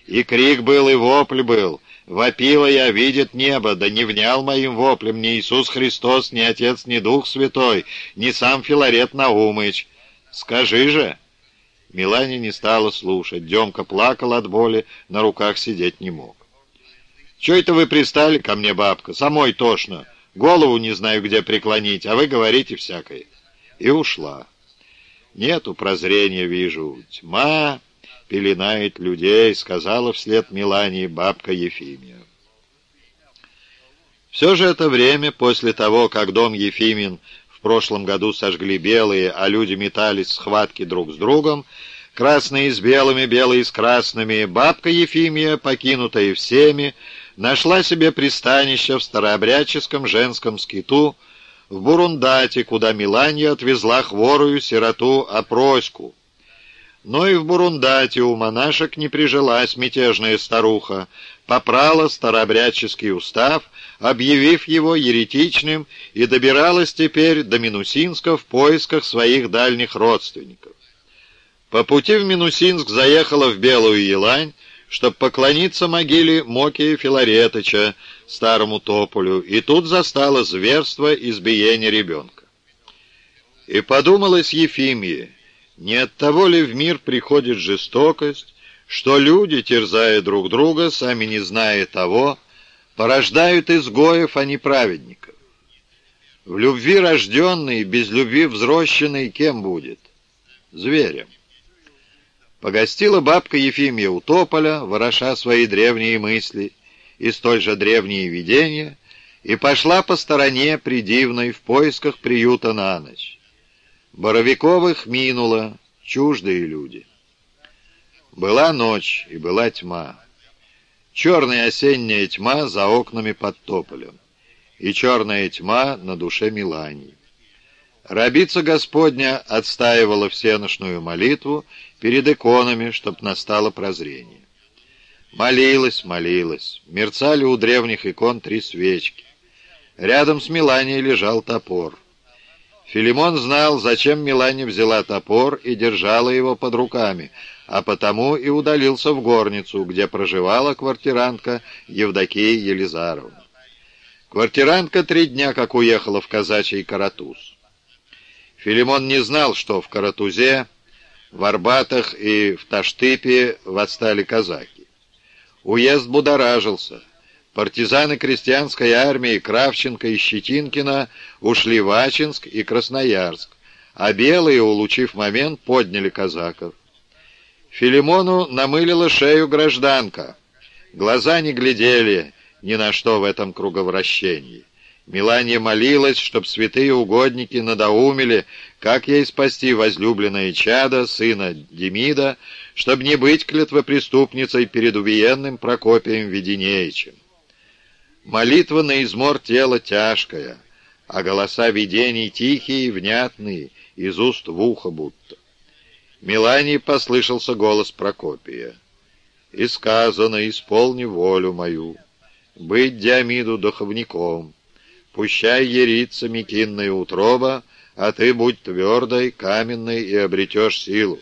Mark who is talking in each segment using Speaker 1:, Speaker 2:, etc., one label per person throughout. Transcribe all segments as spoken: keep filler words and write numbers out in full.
Speaker 1: И крик был, и вопль был. Вопила я, видит небо, да не внял моим воплем ни Иисус Христос, ни Отец, ни Дух Святой, ни сам Филарет Наумыч. Скажи же!» Мелания не стала слушать. Демка плакал от боли, на руках сидеть не мог. «Чё это вы пристали ко мне, бабка? Самой тошно. Голову не знаю, где преклонить, а вы говорите всякое». И ушла. «Нету прозрения, вижу. Тьма пеленает людей», — сказала вслед Мелании бабка Ефимия. Все же это время, после того, как дом Ефимин в прошлом году сожгли белые, а люди метались в схватке друг с другом, красные с белыми, белые с красными, бабка Ефимия, покинутая всеми, нашла себе пристанище в старообрядческом женском скиту в Бурундате, куда Мелания отвезла хворую сироту Опроську. Но и в Бурундате у монашек не прижилась мятежная старуха, попрала старообрядческий устав, объявив его еретичным, и добиралась теперь до Минусинска в поисках своих дальних родственников. По пути в Минусинск заехала в Белую Елань, чтоб поклониться могиле Мокия Филаретыча, старому тополю, и тут застала зверство избиения ребенка. И подумалось Ефимии, не от того ли в мир приходит жестокость, что люди, терзая друг друга, сами не зная того, порождают изгоев, а не праведников. В любви рожденный, без любви взрощенный кем будет? Зверем. Погостила бабка Ефимия у тополя, вороша свои древние мысли и столь же древние видения, и пошла по стороне придивной в поисках приюта на ночь. Боровиковых минуло, чуждые люди. Была ночь и была тьма. Черная осенняя тьма за окнами под тополем, и черная тьма на душе Мелании. Рабица Господня отстаивала всеношную молитву перед иконами, чтоб настало прозрение. Молилась, молилась. Мерцали у древних икон три свечки. Рядом с Меланией лежал топор. Филимон знал, зачем Мелания взяла топор и держала его под руками, а потому и удалился в горницу, где проживала квартирантка Евдокия Елизаровна. Квартирантка три дня как уехала в казачий Каратуз. Филимон не знал, что в Каратузе, в Арбатах и в Таштыпе восстали казаки. Уезд будоражился. Партизаны крестьянской армии Кравченко и Щетинкина ушли в Ачинск и Красноярск, а белые, улучив момент, подняли казаков. Филимону намылила шею гражданка. Глаза не глядели ни на что в этом круговращении. Мелания молилась, чтоб святые угодники надоумили, как ей спасти возлюбленное чадо, сына Демида, чтоб не быть клятвопреступницей перед увиенным Прокопием Веденеичем. Молитва на измор тела тяжкая, а голоса видений тихие и внятные, из уст в ухо будто. Мелании послышался голос Прокопия. «И сказано, исполни волю мою, быть Диомиду духовником. Пущай ерится мекинная утроба, а ты будь твердой, каменной и обретешь силу.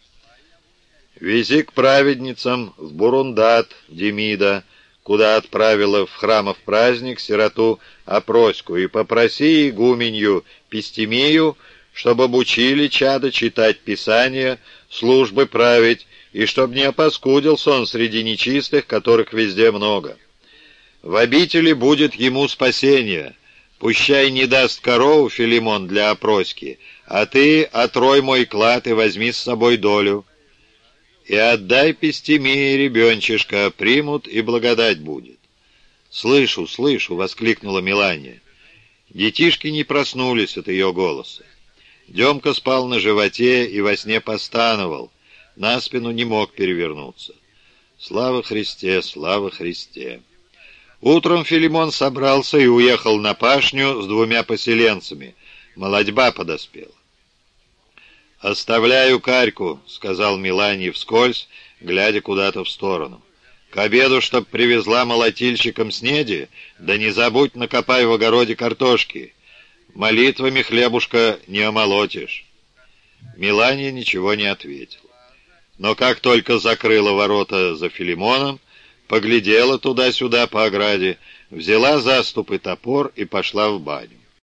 Speaker 1: Вези к праведницам в Бурундат Демида, куда отправила в храмов праздник сироту Опроську, и попроси игуменью Пестемию, чтобы обучили чадо читать Писание, службы править, и чтоб не опаскудился он среди нечистых, которых везде много. В обители будет ему спасение. Пущай не даст корову Филимон для опроски, а ты отрой мой клад и возьми с собой долю. И отдай Пестемии ребенчишка, примут и благодать будет». «Слышу, слышу!» — воскликнула Мелания. Детишки не проснулись от ее голоса. Демка спал на животе и во сне постановал, на спину не мог перевернуться. Слава Христе, слава Христе! Утром Филимон собрался и уехал на пашню с двумя поселенцами. Молодьба подоспела. «Оставляю карьку», — сказал Мелании вскользь, глядя куда-то в сторону. «К обеду, чтоб привезла молотильщикам снеди, да не забудь, накопай в огороде картошки. Молитвами хлебушка не омолотишь». Мелания ничего не ответила. но как только закрыла ворота за Филимоном, поглядела туда-сюда по ограде, взяла заступ и топор и пошла в баню.